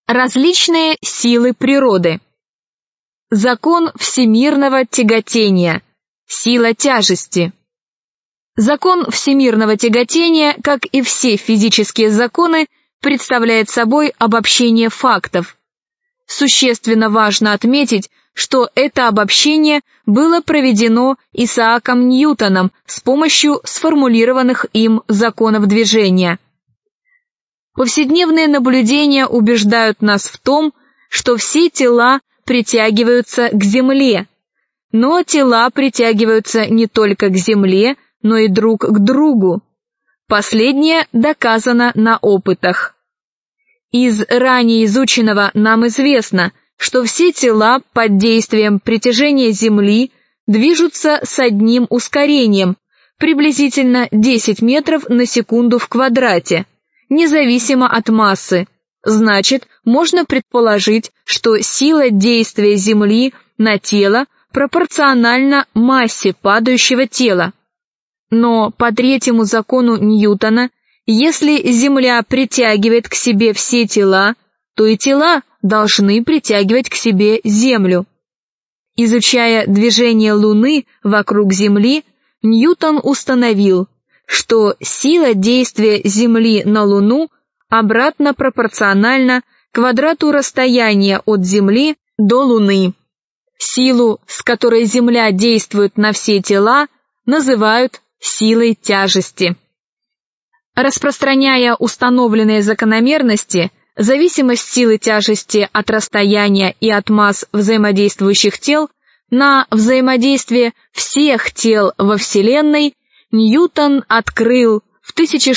Различные силы природы. Закон всемирного тяготения. Сила тяжести. Закон всемирного тяготения, как и все физические законы, представляет собой обобщение фактов. Существенно важно отметить, что это обобщение было проведено Исааком Ньютоном с помощью сформулированных им законов движения. Повседневные наблюдения убеждают нас в том, что все тела притягиваются к Земле, но тела притягиваются не только к Земле, но и друг к другу. Последнее доказано на опытах. Из ранее изученного нам известно, что все тела под действием притяжения Земли движутся с одним ускорением, приблизительно 10 метров на секунду в квадрате, независимо от массы. Значит, можно предположить, что сила действия Земли на тело пропорциональна массе падающего тела. Но по третьему закону Ньютона, если Земля притягивает к себе все тела, то и тела должны притягивать к себе Землю. Изучая движение Луны вокруг Земли, Ньютон установил, что сила действия Земли на Луну обратно пропорциональна квадрату расстояния от Земли до Луны. Силу, с которой Земля действует на все тела, называют силой тяжести. Распространяя установленные закономерности, зависимость силы тяжести от расстояния и от масс взаимодействующих тел на взаимодействие всех тел во Вселенной, Ньютон открыл в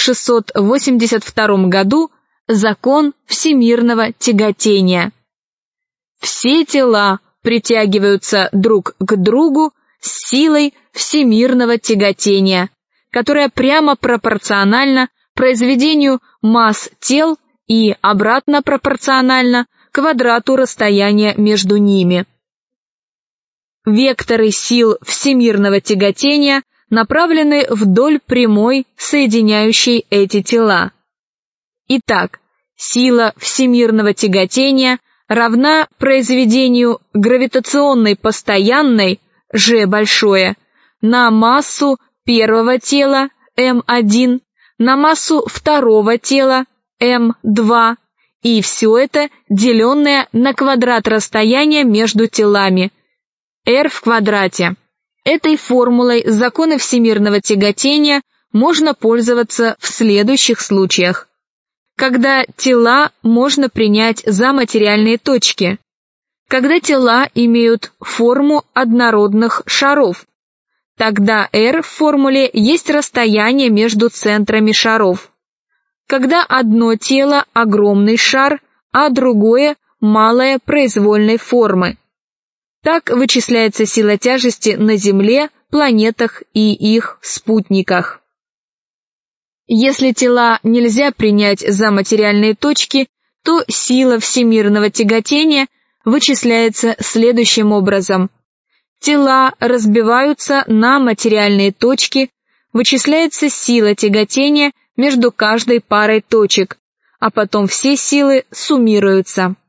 1682 году закон всемирного тяготения. Все тела притягиваются друг к другу с силой всемирного тяготения, которая прямо пропорциональна произведению масс тел и обратно пропорциональна квадрату расстояния между ними. Векторы сил всемирного тяготения направлены вдоль прямой, соединяющей эти тела. Итак, сила всемирного тяготения равна произведению гравитационной постоянной G большое на массу первого тела m1, на массу второго тела m2, и все это деленное на квадрат расстояния между телами r в квадрате. Этой формулой закона всемирного тяготения можно пользоваться в следующих случаях. Когда тела можно принять за материальные точки, когда тела имеют форму однородных шаров, тогда r в формуле есть расстояние между центрами шаров. Когда одно тело – огромный шар, а другое – малое произвольной формы. Так вычисляется сила тяжести на Земле, планетах и их спутниках. Если тела нельзя принять за материальные точки, то сила всемирного тяготения вычисляется следующим образом. Тела разбиваются на материальные точки, вычисляется сила тяготения между каждой парой точек, а потом все силы суммируются.